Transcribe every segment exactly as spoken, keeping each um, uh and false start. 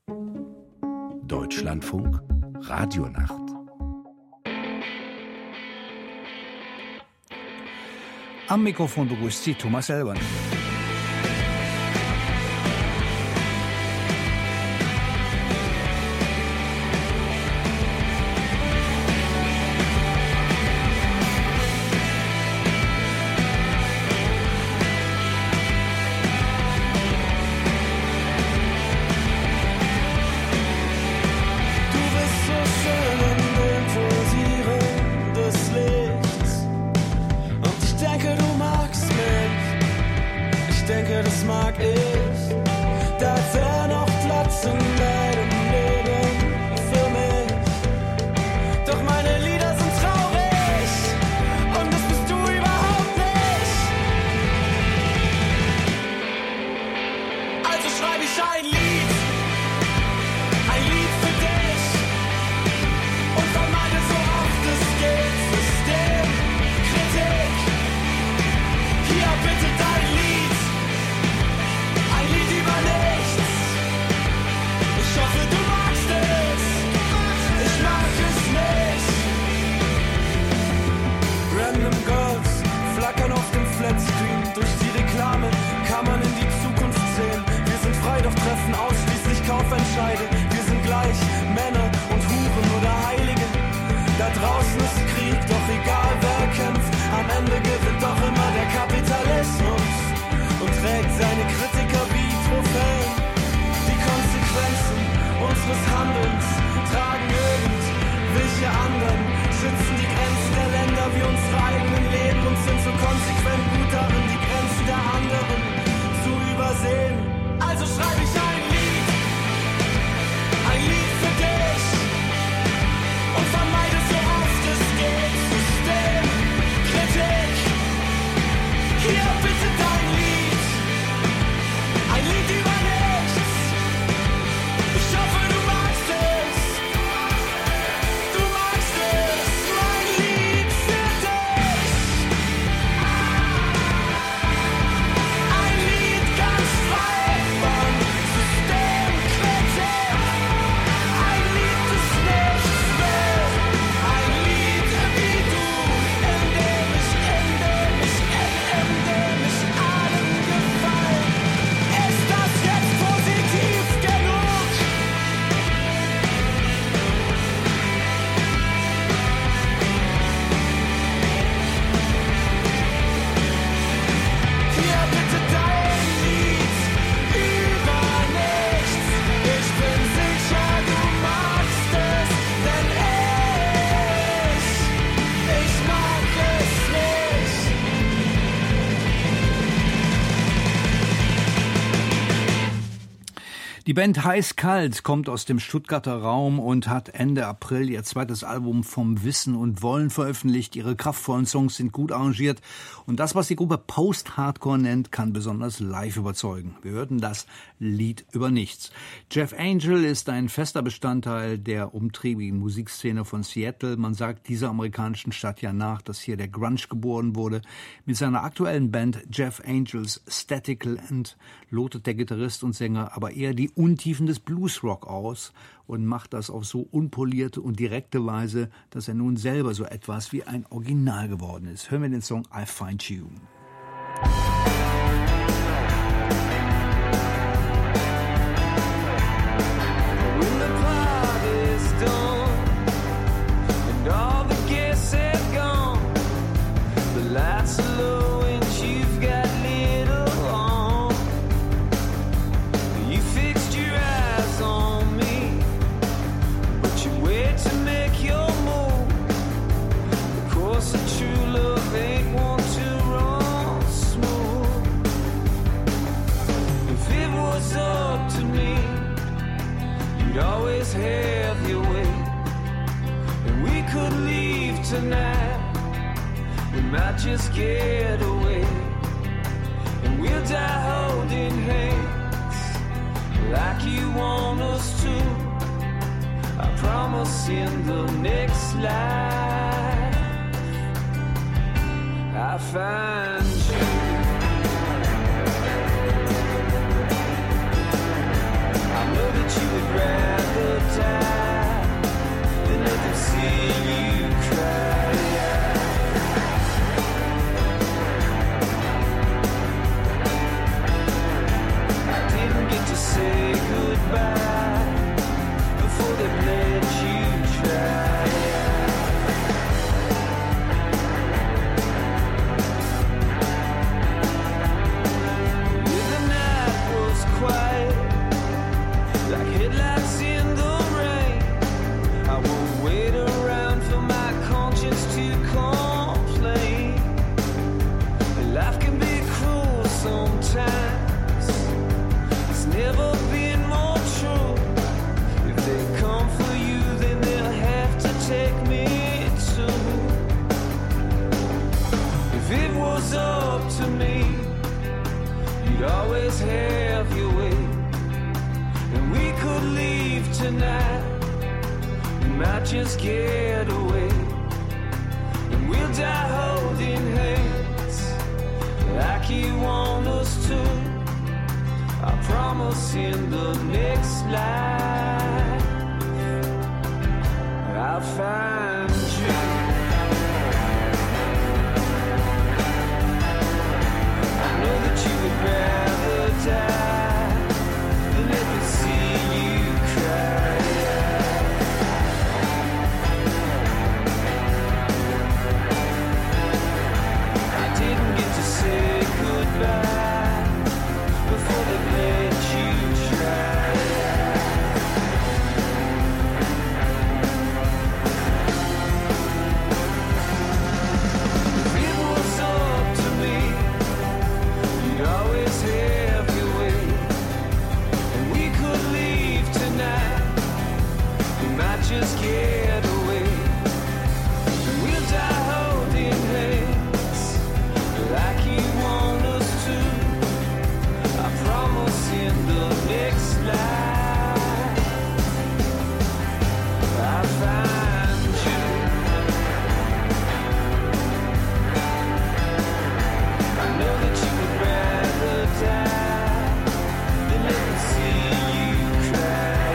Deutschlandfunk Radionacht. Am Mikrofon begrüßt Sie Thomas Elbern. Die Band Heiß-Kalt kommt aus dem Stuttgarter Raum und hat Ende April ihr zweites Album Vom Wissen und Wollen veröffentlicht. Ihre kraftvollen Songs sind gut arrangiert und das, was die Gruppe Post-Hardcore nennt, kann besonders live überzeugen. Wir hörten das Lied über nichts. Jeff Angel ist ein fester Bestandteil der umtriebigen Musikszene von Seattle. Man sagt dieser amerikanischen Stadt ja nach, dass hier der Grunge geboren wurde. Mit seiner aktuellen Band Jeff Angels Static Land lotet der Gitarrist und Sänger aber eher die Untiefen des Bluesrock aus und macht das auf so unpolierte und direkte Weise, dass er nun selber so etwas wie ein Original geworden ist. Hören wir den Song I Find You. When the party's done and all the guests have gone, the lights are low and you've got little on. You fixed your eyes on me, but you wait to make your move. The course of true love ain't one to run smooth. If it was up to me, you'd always have your way, and we could leave tonight. We might just get away, and we'll die holding hands like you want us to. I promise in the next life I find you. I know that you would rather tonight. We might just get away, and we'll die holding hands like you want us to. I promise in the next life I'll find you. I know that you would rather die than ever see you cry. I didn't get to say goodbye before they let you try. If it was up to me, you'd always have your way, and we could leave tonight. We might just get away, and we'll die holding hands like you want us to. I promise in the next life I'll find you. I know that you would rather die than ever see you cry.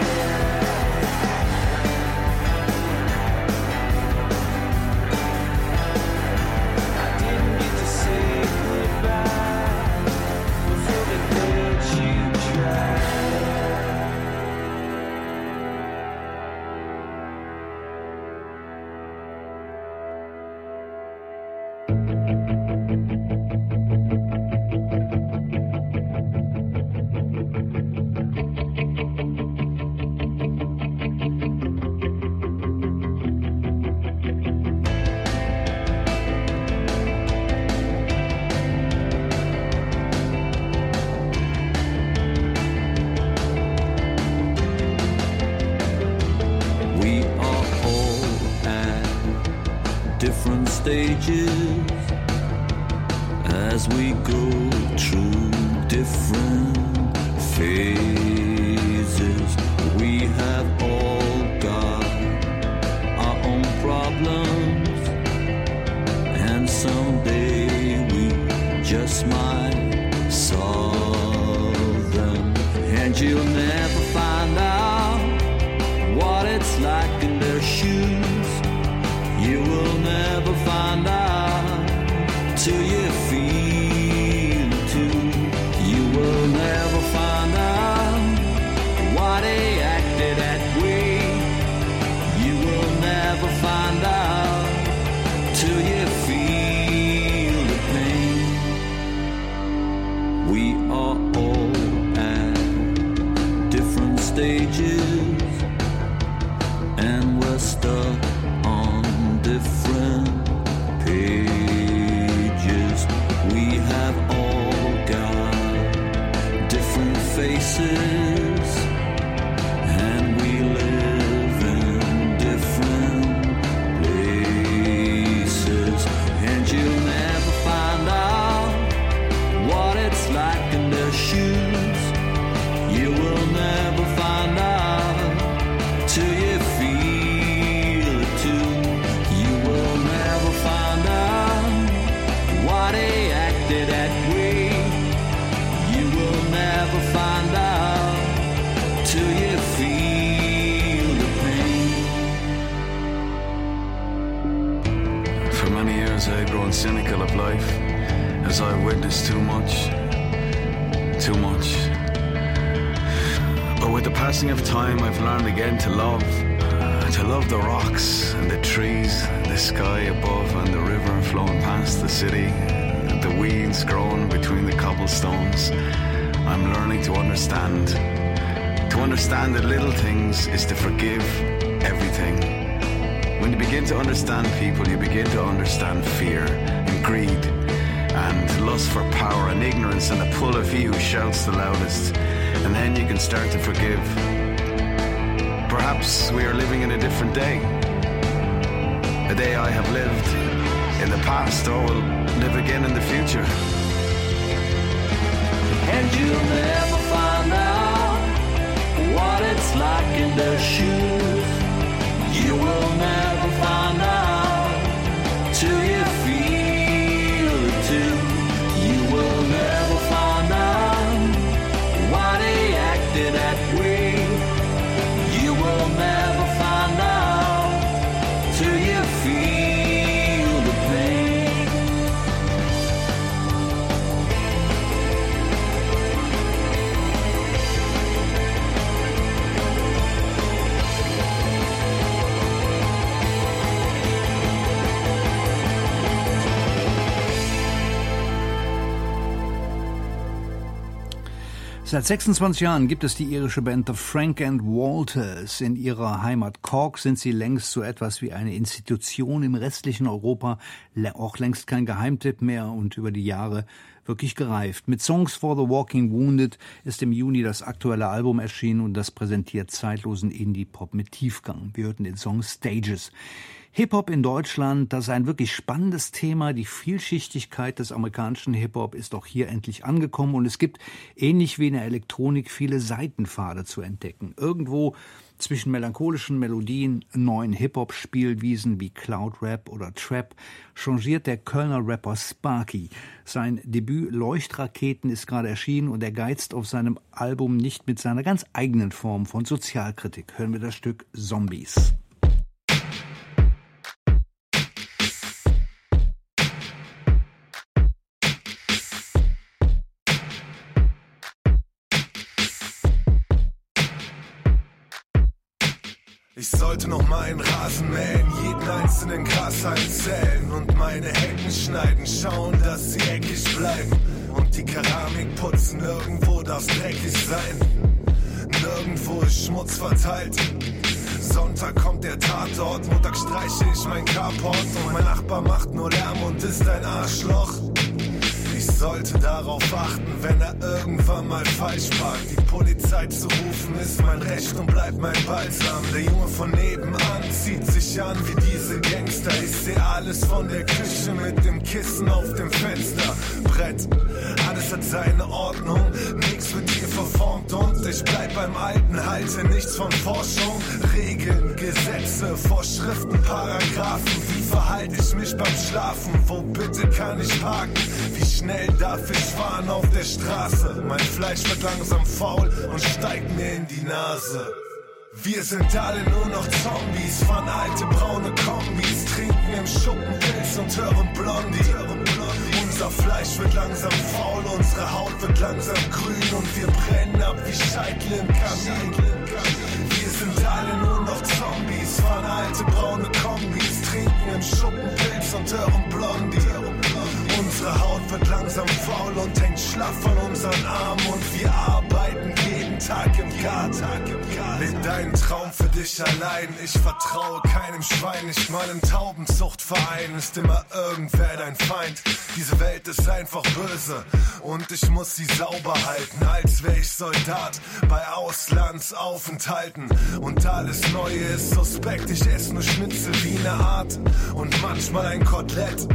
I didn't get to say goodbye before they let you try. We are all at different stages as we go through different phases. We have all got our own problems, and someday we just might solve them. And you'll never find out what it's like in their shoes. You will never find out till you feel it too. You will never find out why they acted that way. You will never find out till you feel the pain. We are all at different stages, and we're stuck on different pages. We have all got different faces, and we live in different places. And you'll never find out what it's like in their shoes. You will never find out till you feel it too. You will never find out why they acted that way. You will never find out till you feel the pain. For many years I had grown cynical of life as I witnessed too much, too much. But with the passing of time I've learned again to love, to love the rocks and the trees, the sky above and the river flowing past the city, the weeds growing between the cobblestones. I'm learning to understand. To understand the little things is to forgive everything. When you begin to understand people, you begin to understand fear and greed and lust for power and ignorance and the pull of he who shouts the loudest. And then you can start to forgive. Perhaps we are living in a different day. A day I have lived in the past or will live again in the future. And you'll never find out what it's like in their shoes. You will never find out till you feel it too. You will never find out why they acted that way. You will never find out till you feel the pain. Seit sechsundzwanzig Jahren gibt es die irische Band The Frank and Walters. In ihrer Heimat Cork sind sie längst so etwas wie eine Institution im restlichen Europa, auch längst kein Geheimtipp mehr und über die Jahre wirklich gereift. Mit Songs for the Walking Wounded ist im Juni das aktuelle Album erschienen und das präsentiert zeitlosen Indie-Pop mit Tiefgang. Wir hörten den Song Stages. Hip-Hop in Deutschland, das ist ein wirklich spannendes Thema. Die Vielschichtigkeit des amerikanischen Hip-Hop ist auch hier endlich angekommen und es gibt, ähnlich wie in der Elektronik, viele Seitenpfade zu entdecken. Irgendwo zwischen melancholischen Melodien, neuen Hip-Hop-Spielwiesen wie Cloud-Rap oder Trap changiert der Kölner Rapper Sparky. Sein Debüt Leuchtraketen ist gerade erschienen und er geizt auf seinem Album nicht mit seiner ganz eigenen Form von Sozialkritik. Hören wir das Stück Zombies. Ich sollte noch meinen Rasen mähen, jeden einzelnen Grashalm zählen und meine Hecken schneiden, schauen, dass sie eckig bleiben. Und die Keramik putzen, nirgendwo darf's dreckig sein, nirgendwo ist Schmutz verteilt. Sonntag kommt der Tatort, Montag streiche ich mein Carport und mein Nachbar macht nur Lärm und ist ein Arschloch. Ich sollte darauf achten, wenn er irgendwann mal falsch parkt. Die Polizei zu rufen ist mein Recht und bleibt mein Balsam. Der Junge von nebenan zieht sich an wie diese Gangster. Ich seh alles von der Küche mit dem Kissen auf dem Fensterbrett. Alles hat seine Ordnung, nichts wird hier verformt und ich bleib beim Alten, halte nichts von Forschung. Regeln, Gesetze, Vorschriften, Paragraphen. Wie verhalte ich mich beim Schlafen? Wo bitte kann ich parken? Wie schnell darf ich fahren auf der Straße? Mein Fleisch wird langsam faul und steigt mir in die Nase. Wir sind alle nur noch Zombies, fahren alte braune Kombis, trinken im Schuppen Pilz und hören Blondie. Unser Fleisch wird langsam faul, unsere Haut wird langsam grün und wir brennen ab wie Scheitel im Kamin. Wir sind alle nur noch Zombies, fahren alte braune Kombis, trinken im Schuppen Pilz und hören Blondie. Unsere Haut wird langsam faul und hängt schlaff an unseren Armen und wir arbeiten jeden Tag im Garten. Leb deinen Traum für dich allein, ich vertraue keinem Schwein, nicht mal im Taubenzuchtverein ist immer irgendwer dein Feind. Diese Welt ist einfach böse und ich muss sie sauber halten, als wär ich Soldat bei Auslandsaufenthalten. Und alles Neue ist suspekt, ich esse nur Schnitzel wie eine Art und manchmal ein Kotelett.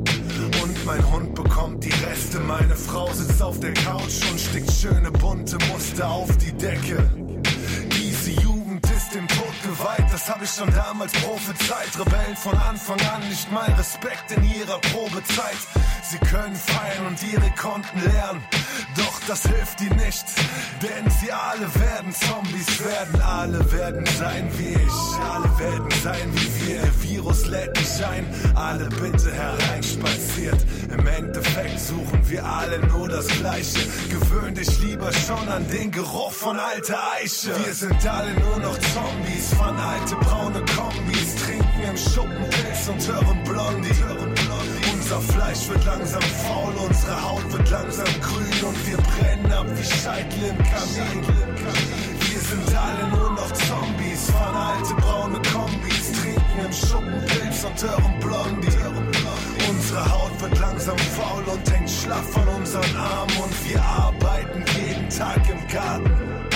Und mein Hund bekommt die Reste, meine Frau sitzt auf der Couch und stickt schöne bunte Muster auf die Decke. Diese Jugend ist dem Tod geweiht, das hab ich schon damals prophezeit. Rebellen von Anfang an, nicht mal Respekt in ihrer Probezeit. Sie können feiern und ihre Konten leeren, doch das hilft ihnen nicht, denn sie alle werden Zombies werden. Alle werden sein wie ich, alle werden sein wie wir. Der Virus lädt mich ein, alle bitte hereinspaziert. Im Endeffekt suchen wir alle nur das Gleiche. Gewöhn dich lieber schon an den Geruch von alter Eiche. Wir sind alle nur noch Zombies, fahren alte braune Kombis, trinken im Schuppen Pilz und hören Blondie. Unser Fleisch wird langsam faul, unsere Haut wird langsam grün und wir brennen ab wie Scheitel im Kamin. Wir sind alle nur noch Zombies, fahren alte braune Kombis, trinken im Schuppen Pilz und hören Blondie. Unsere Haut wird langsam faul und hängt schlaff an unseren Armen und wir arbeiten jeden Tag im Garten.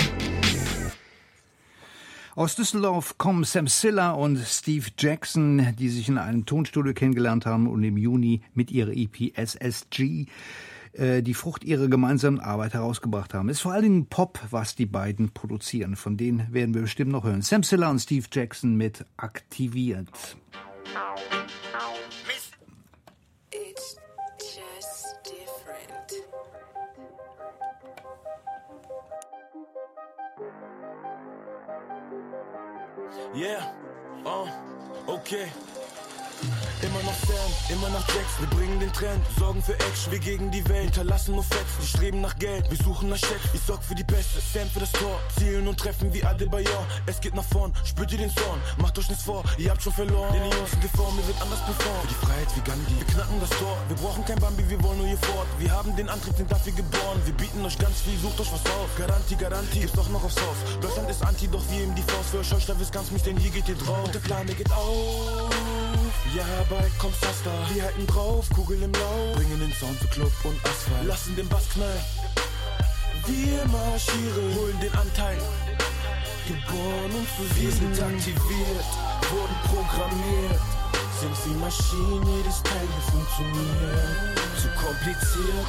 Aus Düsseldorf kommen Sam Silla und Steve Jackson, die sich in einem Tonstudio kennengelernt haben und im Juni mit ihrer E P S S G äh, die Frucht ihrer gemeinsamen Arbeit herausgebracht haben. Ist vor allen Dingen Pop, was die beiden produzieren. Von denen werden wir bestimmt noch hören. Sam Ciller und Steve Jackson mit Aktiviert. It's just different. Yeah, oh, okay. Immer noch Sam, immer noch Jax, wir bringen den Trend, sorgen für Action, wir gegen die Welt, hinterlassen nur Fetzen, wir streben nach Geld, wir suchen nach Checks, ich sorg für die Beste, Sam für das Tor, zielen und treffen wie Adebayor, es geht nach vorn, spürt ihr den Zorn, macht euch nichts vor, ihr habt schon verloren, denn die Jungs sind geformt, wir wird anders performt, für die Freiheit wie Gandhi, wir knacken das Tor, wir brauchen kein Bambi, wir wollen nur hier fort, wir haben den Antrieb, sind dafür geboren, wir bieten euch ganz viel, sucht euch was auf, Garantie, Garantie, gibt's doch noch aufs Haus, Deutschland ist Anti, doch wir eben die Faust, für euch Scheuchler wisst ganz mies, denn hier geht ihr drauf, und der Plan, der geht auf. Ja, bald kommt's fast da. Wir halten drauf, Kugel im Lauf. Bringen den Sound zu Club und Asphalt. Lassen den Bass knallen. Wir marschieren, holen den Anteil. Geboren und zu wir sind aktiviert, wurden programmiert. Sind wie Maschinen, jedes Teil hier funktioniert. Zu kompliziert.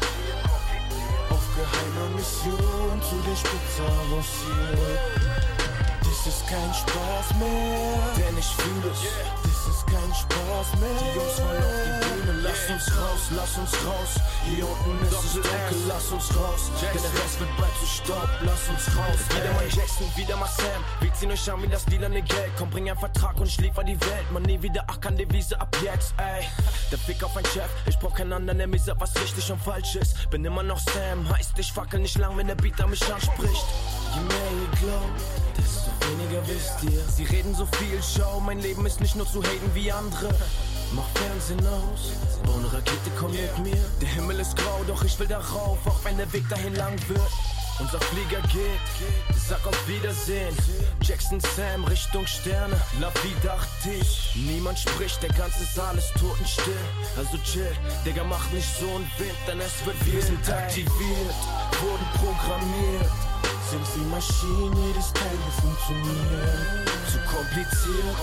Auf geheimer Mission zu der Spitze avanciert. Dies ist kein Spaß mehr, denn ich fühle es. Dies ist kein Spaß mehr. Die Jungs wollen auf die Bühne, lass uns raus, lass uns raus. Hier unten ist es dunkel, lass uns raus. Denn der Rest wird bald zu Staub, lass uns raus. Wieder mal Jackson, wieder mal Sam. Wir ziehen euch an wie das lilane Geld. Komm, bring einen Vertrag und ich liefer die Welt. Man, nie wieder, ach, kann Devise ab jetzt, ey. Der Fick auf ein Chef, ich brauch keinen anderen, der mir sagt, was richtig und falsch ist. Bin immer noch Sam, heißt ich fackel nicht lang, wenn der Beater mich anspricht. Je mehr ihr glaubt, desto weniger wisst ihr. Sie reden so viel, schau, mein Leben ist nicht nur zu haten wie andere. Mach Fernsehen aus, bau eine Rakete, komm mit mir. Der Himmel ist grau, doch ich will darauf, auch wenn der Weg dahin lang wird. Unser Flieger geht, sag auf Wiedersehen. Jackson Sam Richtung Sterne, La Vie dachte ich. Niemand spricht, der ganze Saal ist totenstill. Also chill, Digga, mach nicht so einen Wind, denn es wird wir sind aktiviert, wurden programmiert. Sind wie Maschinen, jedes Teil hier funktioniert. Zu kompliziert.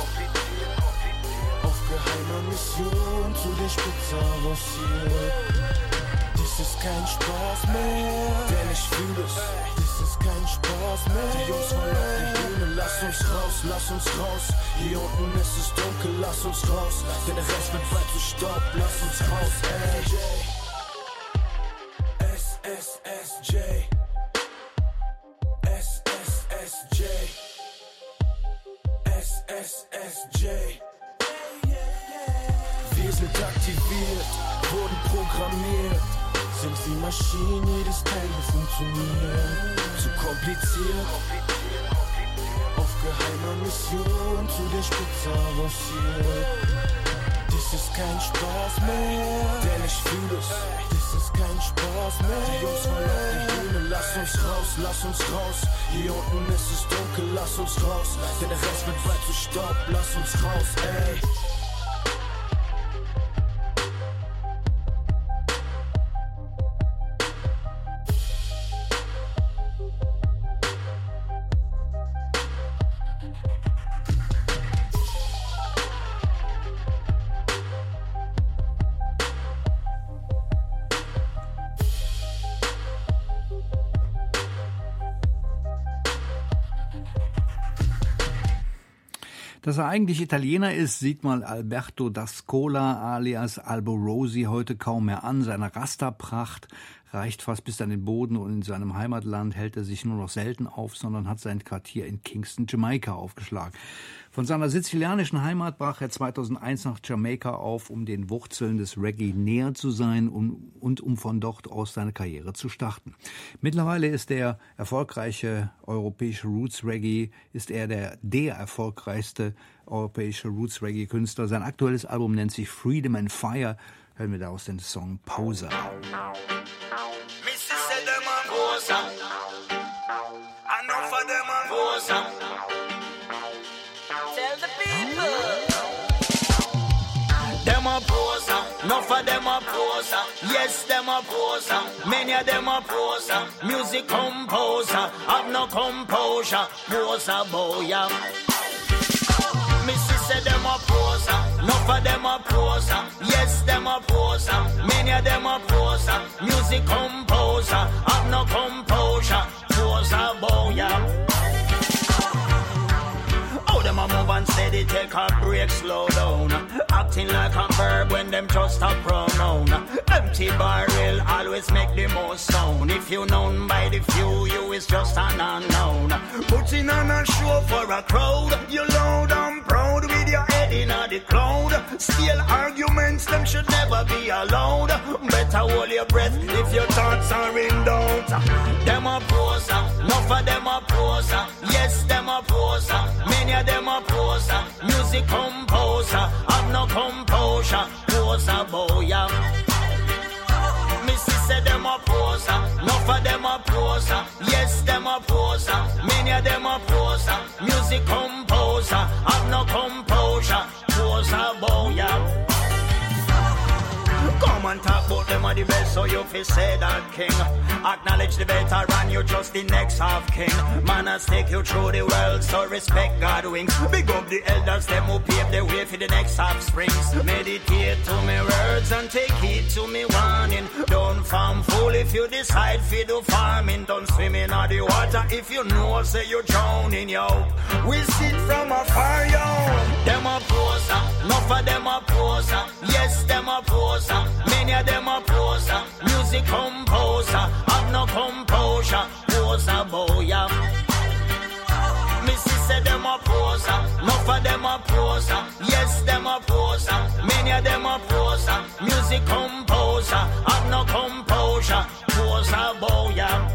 Auf geheimer Mission zu der Spitze avanciert. Dies ist kein Spaß mehr, denn ich fühle es. Dies ist kein Spaß mehr. Die Jungs wollen auf die Bühne, lass uns raus, lass uns raus. Hier unten ist es dunkel, lass uns raus. Denn der Rest wird bald zu Staub, lass uns raus, ey. S S S J S S S J S S S J. Wir sind aktiviert, wurden programmiert. Sind wie Maschinen, jedes Teil hier funktioniert. Zu kompliziert. Auf geheimer Mission zu der Spitze avanciert. Dies ist kein Spaß mehr, denn ich fühle es. Dies ist kein Spaß mehr. Die Jungs wollen auf die Bühne, lass uns raus, lass uns raus. Hier unten ist es dunkel, lass uns raus. Denn der Rest wird bald zu Staub, lass uns raus, ey. Dass er eigentlich Italiener ist, sieht mal Alberto D'Ascola alias Albo Rosi heute kaum mehr an. Seine Rasterpracht reicht fast bis an den Boden und in seinem Heimatland hält er sich nur noch selten auf, sondern hat sein Quartier in Kingston, Jamaika aufgeschlagen. Von seiner sizilianischen Heimat brach er zweitausendeins nach Jamaika auf, um den Wurzeln des Reggae näher zu sein und, und um von dort aus seine Karriere zu starten. Mittlerweile ist der erfolgreiche europäische Roots Reggae, ist er der, der erfolgreichste europäische Roots Reggae Künstler. Sein aktuelles Album nennt sich Freedom and Fire. Hören wir daraus den Song Poser. Them a poser, enough of them a poser. Yes, them a poser, many of them a poser. Music composer, have no composure. Poser boy, yeah. Me see say them a poser, enough of them a poser. Yes, them a poser, many of them a poser. Music composer, have no composure. Poser boy, yeah. Oh, them a move and steady, take a break, slow down. Acting like a verb when them just a pronoun. Empty barrel always make the most sound. If you known by the few, you is just an unknown. Putting on a show for a crowd, you loud and proud with your head in the cloud. Still arguments, them should never be allowed. Better hold your breath if your thoughts are in doubt. Them a poser, enough of them a poser. Yes, them a poser, many of them a poser. Music composer, have no composure. Poser boy, yeah. Missy said them a poser, enough of them a poser. Yes, them a poser, many of them a poser. Music composer, have no composure. Poser boy, yeah. Come and talk about them are the best, so you fi say that king. Acknowledge the veteran, you're just the next half king. Manners take you through the world, so respect God wings. Big up the elders, them who pave the way for the next half springs. Meditate to me words and take heed to me warning. Don't farm fool if you decide fi do farming. Don't swim in the water if you know say you're drowning, yo. We sit from afar, yo. Them a poser, enough of them a poser. Yes, them a poser. Many of them a poser, music composer, have no composure, poser boy, yeah. Missy said them a poser, enough of them a poser. Yes, them a poser, many of them a poser, music composer, have no composure, poser boy, yeah.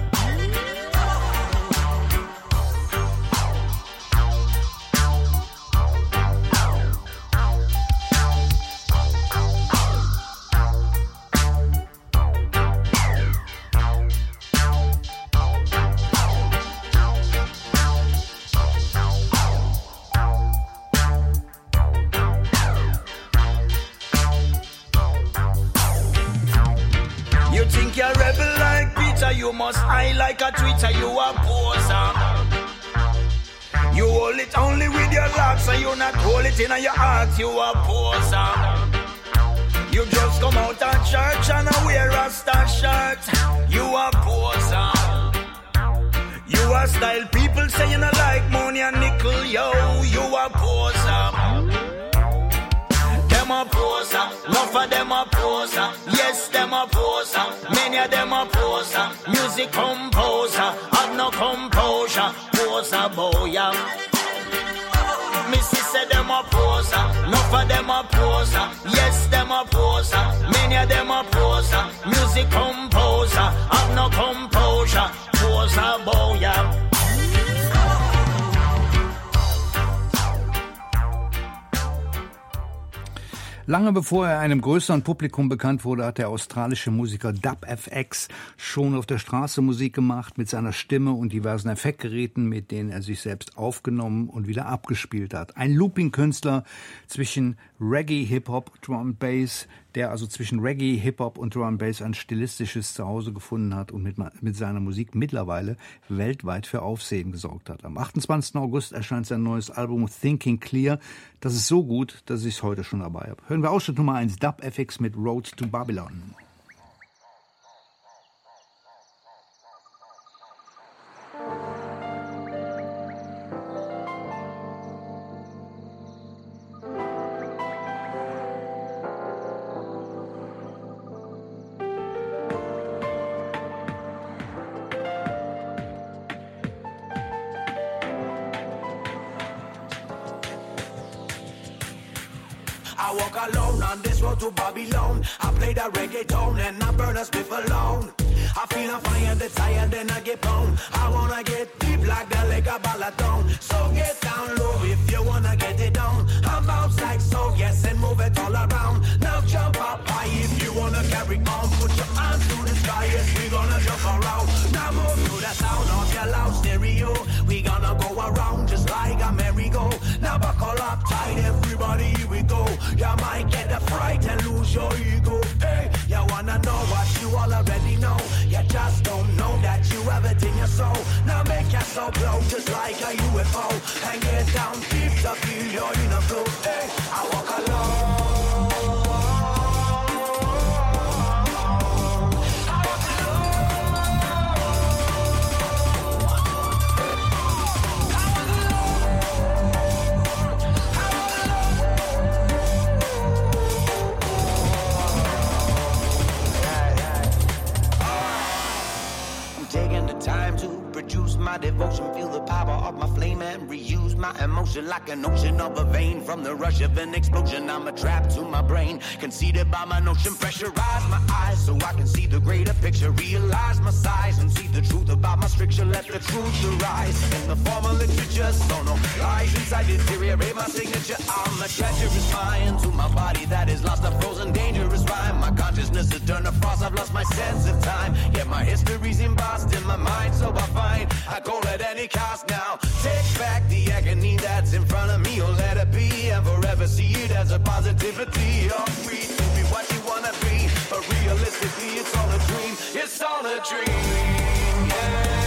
You're a rebel like Peter, you must high like a tweeter, you a poser. You hold it only with your locks, and you not hold it in your heart, you a poser. You just come out of church and wear a star shirt, you a poser. You a style people say you not like money and nickel, yo, you a poser. Them a poser, enough of them a poser. Yes, them a poser, many of them a poser. Music composer, have no composure. Poser boy, yeah. Missy said them a poser, enough of them a poser. Yes, them a poser, many of them a poser. Music composer, have no composure. Poser boy, yeah. Lange bevor er einem größeren Publikum bekannt wurde, hat der australische Musiker Dub F X schon auf der Straße Musik gemacht mit seiner Stimme und diversen Effektgeräten, mit denen er sich selbst aufgenommen und wieder abgespielt hat. Ein Looping-Künstler zwischen Reggae, Hip-Hop, Drum and Bass, der also zwischen Reggae, Hip-Hop und Drum and Bass ein stilistisches Zuhause gefunden hat und mit, mit seiner Musik mittlerweile weltweit für Aufsehen gesorgt hat. Am achtundzwanzigsten August erscheint sein neues Album Thinking Clear. Das ist so gut, dass ich es heute schon dabei habe. Hören wir Ausschnitt Nummer eins, Dub F X mit Road to Babylon. I walk alone on this road to Babylon. I play the reggaeton and I burn a spliff alone. I feel a fire that's higher than I get pound. I wanna get deep like the leg of Balaton. So get down low if you wanna get it down. I bounce like so, yes, and move it all around. Now jump up high if you wanna carry on. Put your hands to the sky, yes, we gonna jump around. Now move to the sound of your loud stereo. We gonna go around just like a merry-go. Now buckle up tight, everybody, here we go. You might get a fright and lose your ego. Hey, you wanna know what you all already know. You just don't know that you have it it in your soul. Now make your soul glow just like a U F O. And get down deep to feel your inner flow. Hey, I walk alone. Time to produce my devotion, feel the power of my flame and reuse my emotion like an ocean of a vein. From the rush of an explosion, I'm a trap to my brain, conceited by my notion. Pressurize my eyes so I can see the greater picture, realize my size and see the truth about my stricture. Let the truth arise in the form of literature, so no lies inside deteriorate my signature. I'm a treacherous mind to my body that is lost, a frozen dangerous rhyme. My consciousness has turned to frost, I've lost my sense of time, yet my history's embossed in my mind. So I find I call at any cost now. Take back the agony that's in front of me, or let it be, and forever see it as a positivity. You're free to be what you wanna be, but realistically it's all a dream. It's all a dream, yeah.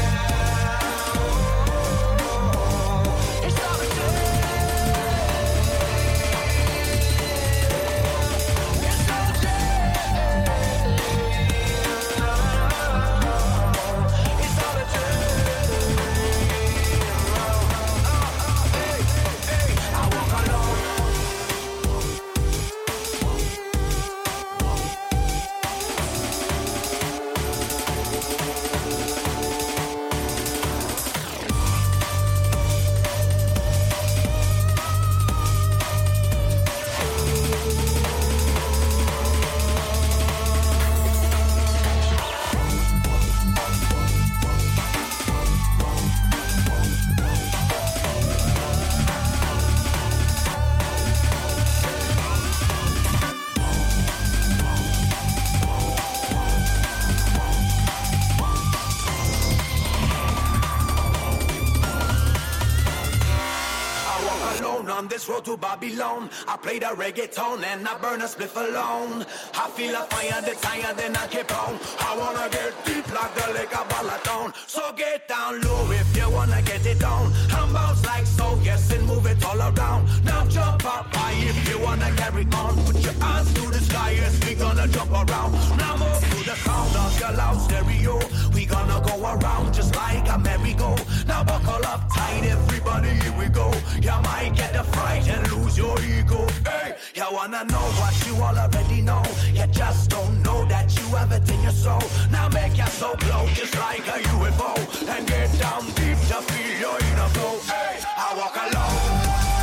Road to Babylon, I play the reggaeton and I burn a spliff alone. I feel a fire that's higher than I keep on. I wanna get deep like the lake of Balaton. So get down low if you wanna get it on. And bounce like so, yes, and move it all around. Now jump up high if you wanna carry on. Put your hands to the sky, yes, we gonna jump around. Now move to the sound of your loud stereo. We gonna go around just like a merry-go. Now buckle up tight, everybody, here we go. You might get the fright and lose your ego. Hey, you wanna know what you all already know. You just don't know that you have it in your soul. Now make your soul glow just like a U F O. And get down deep to feel your inner flow. Hey, I walk alone.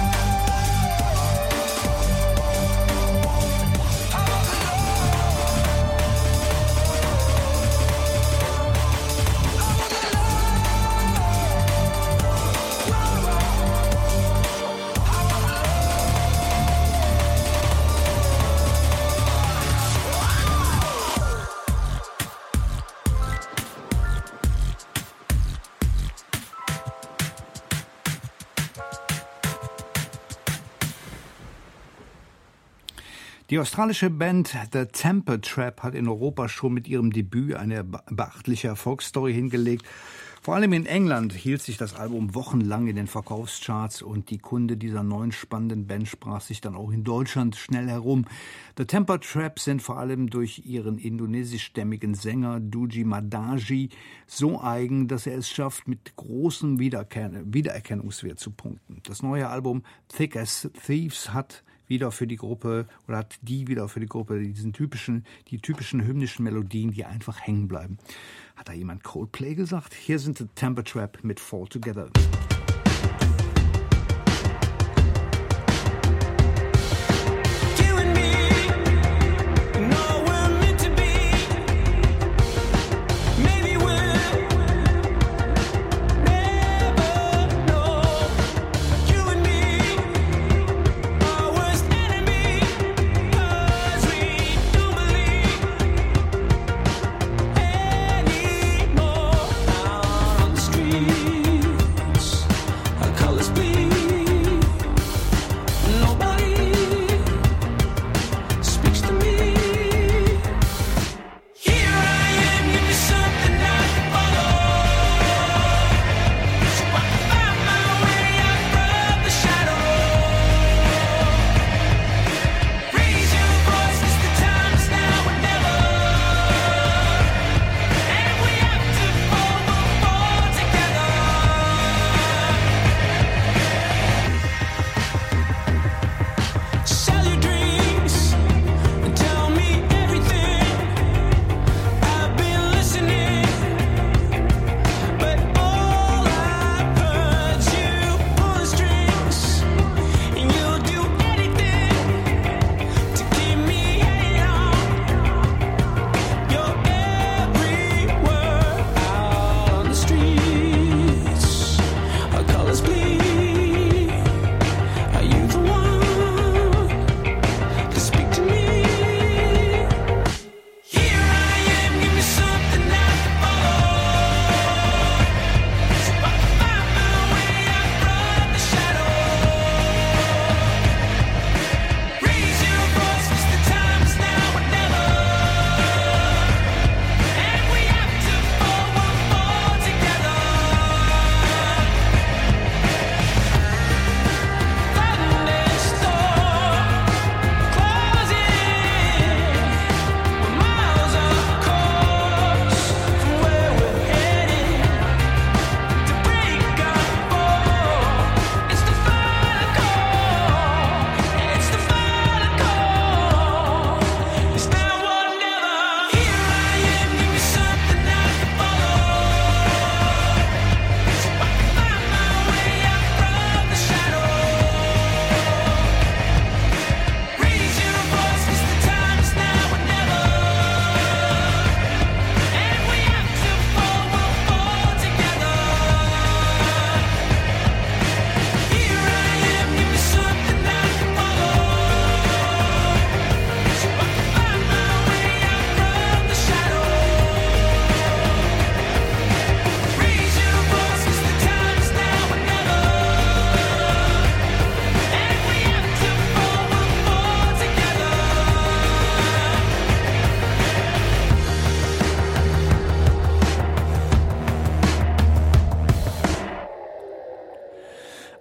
Die australische Band The Temper Trap hat in Europa schon mit ihrem Debüt eine beachtliche Erfolgsstory hingelegt. Vor allem in England hielt sich das Album wochenlang in den Verkaufscharts und die Kunde dieser neuen spannenden Band sprach sich dann auch in Deutschland schnell herum. The Temper Trap sind vor allem durch ihren indonesischstämmigen Sänger Duji Madaji so eigen, dass er es schafft, mit großem Wiedererkennungswert zu punkten. Das neue Album Thick as Thieves hat wieder für die Gruppe oder hat die wieder für die Gruppe diesen typischen, die typischen hymnischen Melodien, die einfach hängen bleiben. Hat da jemand Coldplay gesagt? Hier sind The Temper Trap mit Fall Together. Streets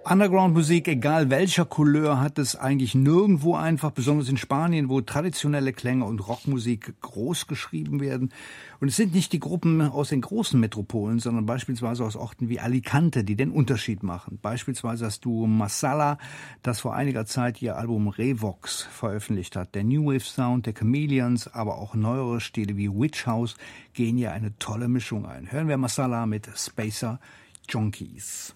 Underground-Musik, egal welcher Couleur, hat es eigentlich nirgendwo einfach, besonders in Spanien, wo traditionelle Klänge und Rockmusik groß geschrieben werden. Und es sind nicht die Gruppen aus den großen Metropolen, sondern beispielsweise aus Orten wie Alicante, die den Unterschied machen. Beispielsweise das Duo Masala, das vor einiger Zeit ihr Album Revox veröffentlicht hat. Der New Wave Sound der Chameleons, aber auch neuere Stile wie Witch House gehen hier eine tolle Mischung ein. Hören wir Masala mit Spacer Junkies.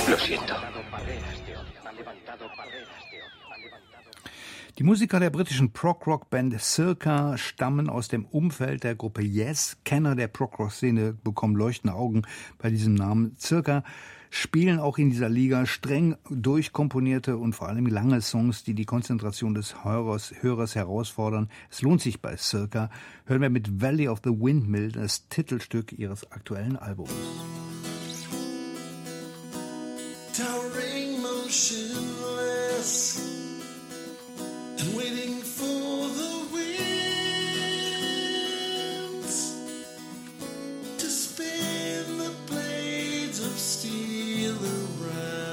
Lo siento. Die Musiker der britischen Prog-Rock-Band Circa stammen aus dem Umfeld der Gruppe Yes. Kenner der Prog-Rock-Szene bekommen leuchtende Augen bei diesem Namen. Circa spielen auch in dieser Liga streng durchkomponierte und vor allem lange Songs, die die Konzentration des Hörers, Hörers herausfordern. Es lohnt sich bei Circa. Hören wir mit Valley of the Windmill, das Titelstück ihres aktuellen Albums. Towering motionless and waiting for the winds to spin the blades of steel around.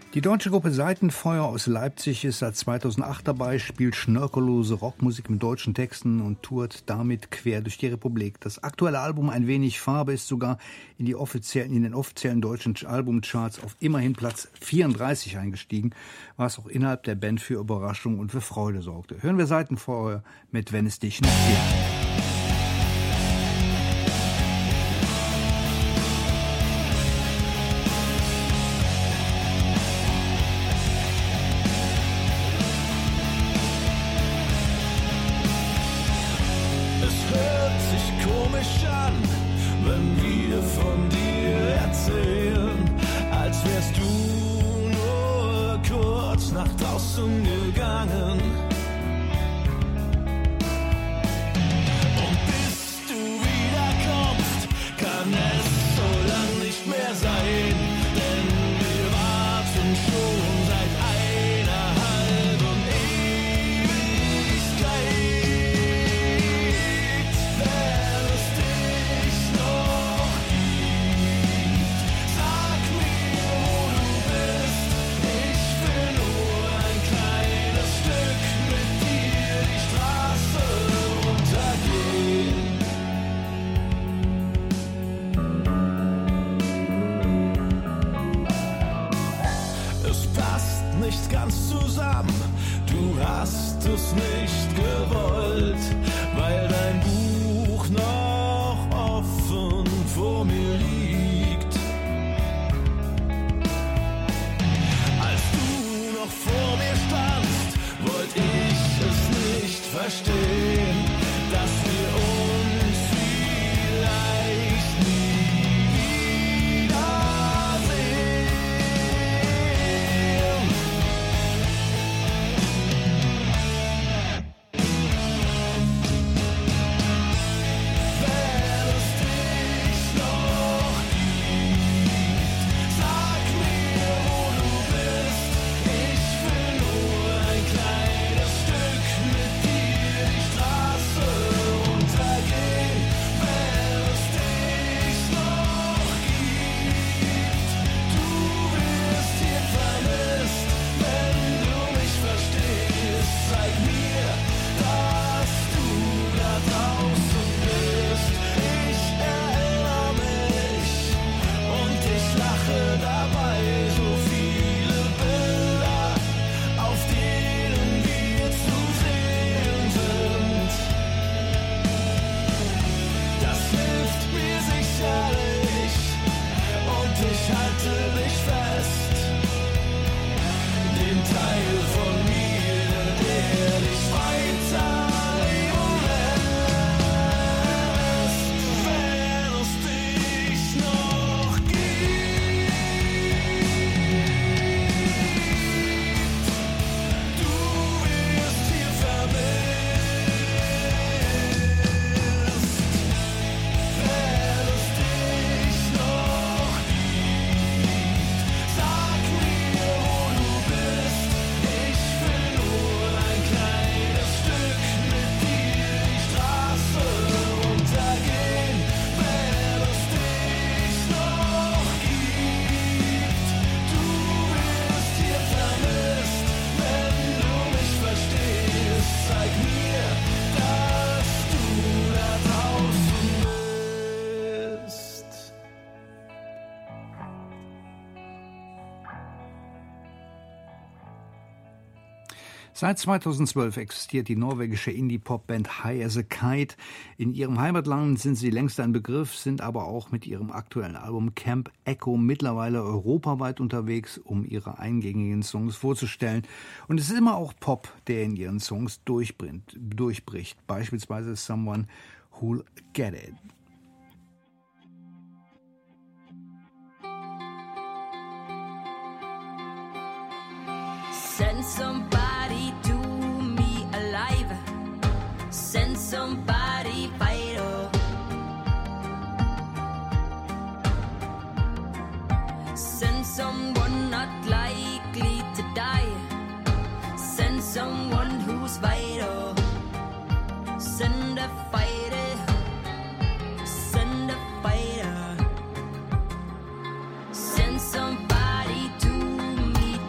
Die deutsche Gruppe Seitenfeuer aus Leipzig ist seit zweitausendacht dabei, spielt schnörkellose Rockmusik mit deutschen Texten und tourt damit quer durch die Republik. Das aktuelle Album Ein wenig Farbe ist sogar in, die offiziellen, in den offiziellen deutschen Albumcharts auf immerhin Platz vierunddreißig eingestiegen, was auch innerhalb der Band für Überraschung und für Freude sorgte. Hören wir Seitenfeuer mit Wenn es dich nicht gibt. Seit zweitausendzwölf existiert die norwegische Indie-Pop-Band High as a Kite. In ihrem Heimatland sind sie längst ein Begriff, sind aber auch mit ihrem aktuellen Album Camp Echo mittlerweile europaweit unterwegs, um ihre eingängigen Songs vorzustellen. Und es ist immer auch Pop, der in ihren Songs durchbricht, durchbricht. Beispielsweise Someone Who'll Get It. Send somebody to me alive. Send somebody vital. Send someone not likely to die. Send someone who's vital. Send a fighter. Send a fighter. Send somebody to me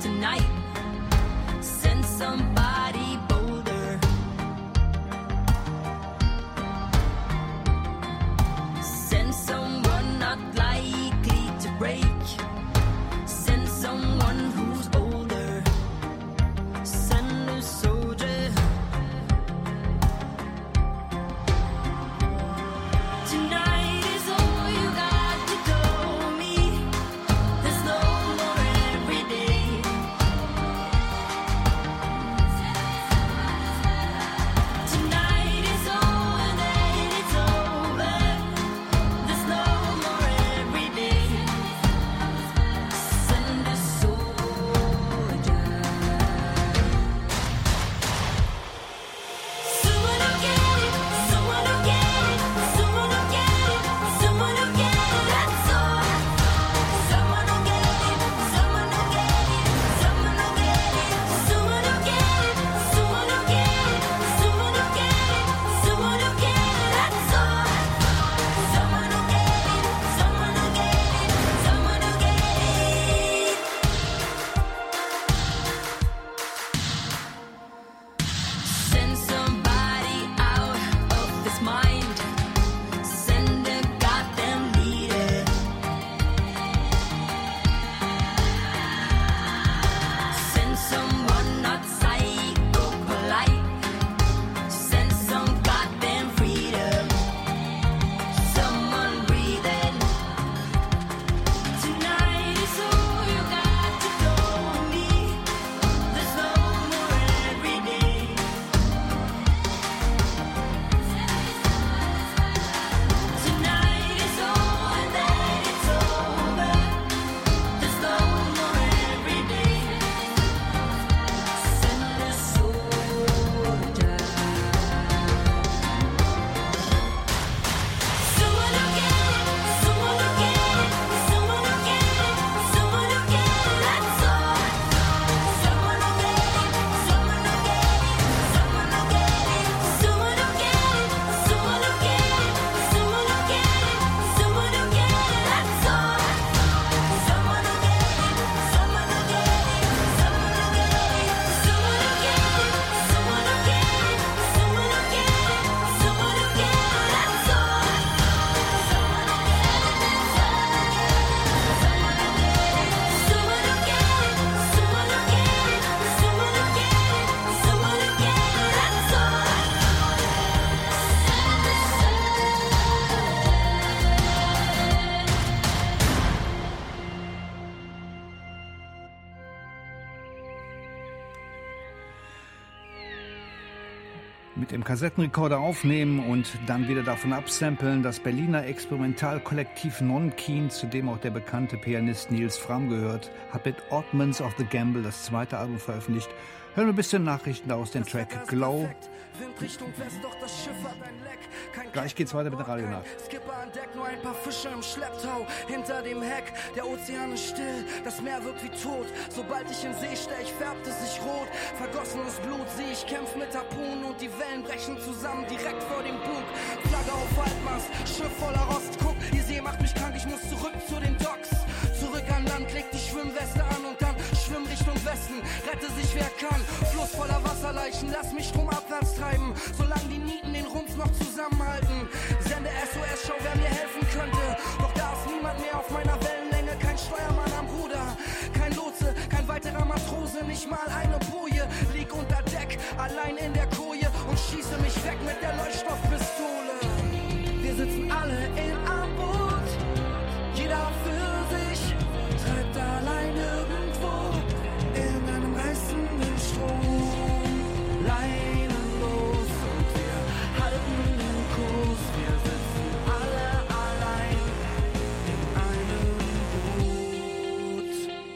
mit dem Kassettenrekorder aufnehmen und dann wieder davon absampeln. Das Berliner Experimentalkollektiv Non-Keen, zu dem auch der bekannte Pianist Nils Fram gehört, hat mit Oddments of the Gamble das zweite Album veröffentlicht. Hören wir ein bisschen Nachrichten aus dem Track Glow. Gleich geht's weiter mit der Radionacht. Skipper an Deck, nur ein paar Fische im Schlepptau. Hinter dem Heck, der Ozean ist still, das Meer wirkt wie tot. Sobald ich in See stech, färbt es sich rot. Vergossenes Blut sieh ich, kämpf mit Harpunen und die Wellen brechen zusammen direkt vor dem Bug. Flagge auf Halbmast, Schiff voller Rost. Guck, die See macht mich krank, ich muss zurück zu den Docks. Zurück an Land, leg die Schwimmweste an und dann schwimm Richtung Westen. Rette sich wer kann, Fluss voller Wasserleichen, lass mich stromabwärts treiben. Solange die Nieten den Rumpf noch zusammenhalten. Sende S O S, schau wer mir helfen könnte. Doch da ist niemand mehr auf meiner Wellenlänge. Kein Steuermann am Ruder, kein Lotse, kein weiterer Matrose. Nicht mal eine Boje, lieg unter Deck, allein in der Koje und schieße mich weg mit der Leuchtstoffpistole. Wir sitzen alle in einem Boot, jeder für sich, treibt allein irgendwo in einem reißenden Strom. Leinenlos und wir halten den Kurs. Wir sitzen alle allein in einem Boot.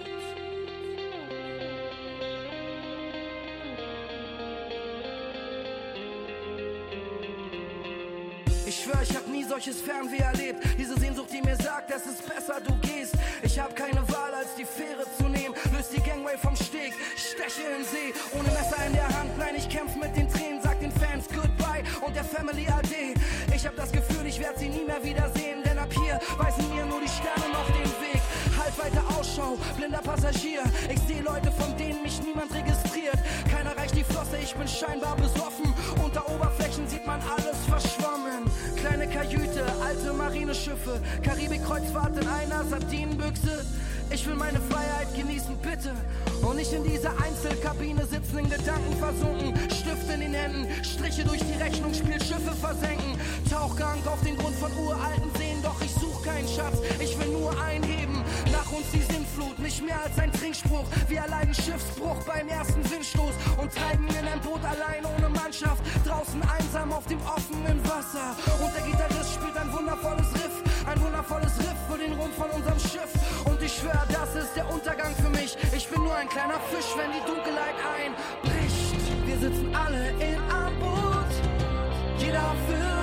Ich schwör, ich hab nie solches Fernweh erlebt. Diese Sehnsucht, die mir sagt, es ist besser, du gehst. Ich hab keine Wahl, als die Fähre zu nehmen. Löst die Gangway vom Steg, steche in See. Ohne Messer in der Hand, nein, ich kämpf mit den Tränen. Sag den Fans Goodbye und der Family Ade. Ich hab das Gefühl, ich werd sie nie mehr wiedersehen. Denn ab hier weisen mir nur die Sterne noch den Weg. Halt weiter Ausschau, blinder Passagier. Ich seh Leute, von denen mich niemand registriert. Keiner reicht die Flosse, ich bin scheinbar besoffen. Unter Oberflächen sieht man alles verschwommen. Kleine Kajüte, alte Marineschiffe, Karibik-Kreuzfahrt in einer Sardinenbüchse. Ich will meine Freiheit genießen, bitte. Und nicht in dieser Einzelkabine sitzen, in Gedanken versunken. Stift in den Händen, Striche durch die Rechnung, spiel Schiffe versenken. Tauchgang auf den Grund von uralten Seen, doch ich such keinen Schatz, ich will nur einheben. Nach uns die Sintflut, nicht mehr als ein Trinkspruch. Wir erleiden Schiffsbruch beim ersten Windstoß und treiben in ein Boot allein ohne Mannschaft. Draußen einsam auf dem offenen Wasser. Und der Gitarrist spielt ein wundervolles Riff, ein wundervolles Riff für den Rumpf von unserem Schiff. Und ich schwör, das ist der Untergang für mich. Ich bin nur ein kleiner Fisch, wenn die Dunkelheit einbricht. Wir sitzen alle in einem Boot, jeder für